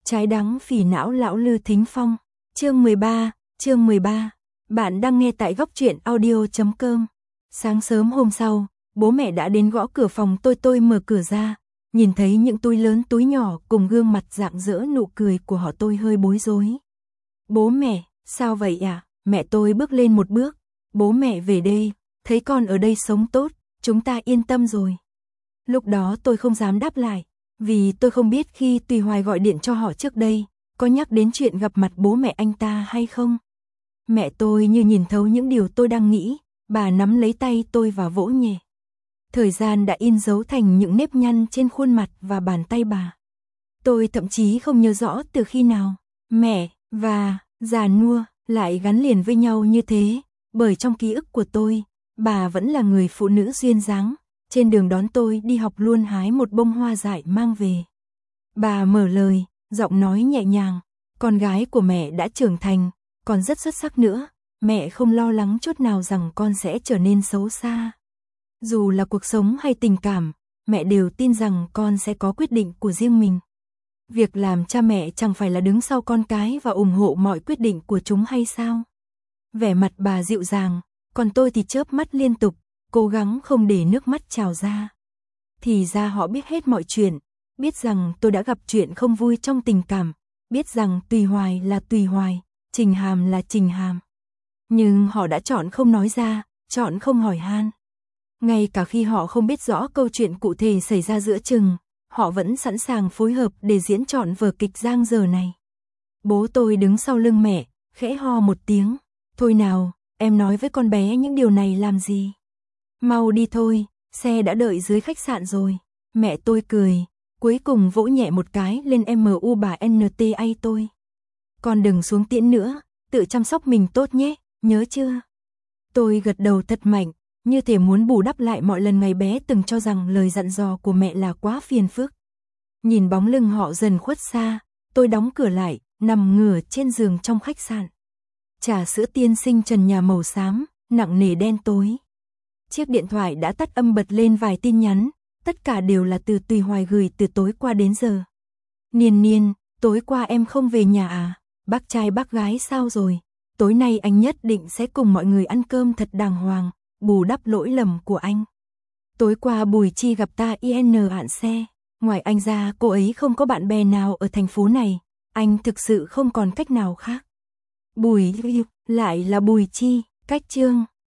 Trái đắng phỉ não lão Lư Thính Phong. Chương 13. Bạn đang nghe tại góc truyện audio.com. Sáng sớm hôm sau, bố mẹ đã đến gõ cửa phòng tôi mở cửa ra, nhìn thấy những túi lớn túi nhỏ cùng gương mặt rạng rỡ nụ cười của họ tôi hơi bối rối. Bố mẹ, sao vậy ạ? Mẹ tôi bước lên một bước. Bố mẹ về đây, thấy con ở đây sống tốt, chúng ta yên tâm rồi. Lúc đó tôi không dám đáp lại, vì tôi không biết khi Tùy Hoài gọi điện cho họ trước đây, có nhắc đến chuyện gặp mặt bố mẹ anh ta hay không. Mẹ tôi như nhìn thấu những điều tôi đang nghĩ, bà nắm lấy tay tôi và vỗ nhẹ. Thời gian đã in dấu thành những nếp nhăn trên khuôn mặt và bàn tay bà. Tôi thậm chí không nhớ rõ từ khi nào, mẹ và già nua lại gắn liền với nhau như thế, bởi trong ký ức của tôi, bà vẫn là người phụ nữ duyên dáng, trên đường đón tôi đi học luôn hái một bông hoa dại mang về. Bà mở lời, giọng nói nhẹ nhàng, con gái của mẹ đã trưởng thành, còn rất xuất sắc nữa, mẹ không lo lắng chút nào rằng con sẽ trở nên xấu xa. Dù là cuộc sống hay tình cảm, mẹ đều tin rằng con sẽ có quyết định của riêng mình. Việc làm cha mẹ chẳng phải là đứng sau con cái và ủng hộ mọi quyết định của chúng hay sao? Vẻ mặt bà dịu dàng, còn tôi thì chớp mắt liên tục, cố gắng không để nước mắt trào ra. Thì ra họ biết hết mọi chuyện, biết rằng tôi đã gặp chuyện không vui trong tình cảm, biết rằng Tùy Hoài là Tùy Hoài, Trình Hàm là Trình Hàm. Nhưng họ đã chọn không nói ra, chọn không hỏi han. Ngay cả khi họ không biết rõ câu chuyện cụ thể xảy ra giữa chừng, họ vẫn sẵn sàng phối hợp để diễn trọn vở kịch giang dở này. Bố tôi đứng sau lưng mẹ, khẽ ho một tiếng. Thôi nào, em nói với con bé những điều này làm gì? Mau đi thôi, xe đã đợi dưới khách sạn rồi. Mẹ tôi cười, cuối cùng vỗ nhẹ một cái lên MU bà NTA tôi. Con đừng xuống tiễn nữa, tự chăm sóc mình tốt nhé, nhớ chưa? Tôi gật đầu thật mạnh, như thể muốn bù đắp lại mọi lần ngày bé từng cho rằng lời dặn dò của mẹ là quá phiền phức. Nhìn bóng lưng họ dần khuất xa, tôi đóng cửa lại, nằm ngửa trên giường trong khách sạn. Trà sữa tiên sinh trần nhà màu xám, nặng nề đen tối. Chiếc điện thoại đã tắt âm bật lên vài tin nhắn, tất cả đều là từ Tùy Hoài gửi từ tối qua đến giờ. Niên, tối qua em không về nhà à? Bác trai bác gái sao rồi? Tối nay anh nhất định sẽ cùng mọi người ăn cơm thật đàng hoàng, bù đắp lỗi lầm của anh. Tối qua Bùi Chi gặp ta IN hạn xe, ngoài anh ra cô ấy không có bạn bè nào ở thành phố này, anh thực sự không còn cách nào khác. Bùi lại là Bùi Chi, cách chương.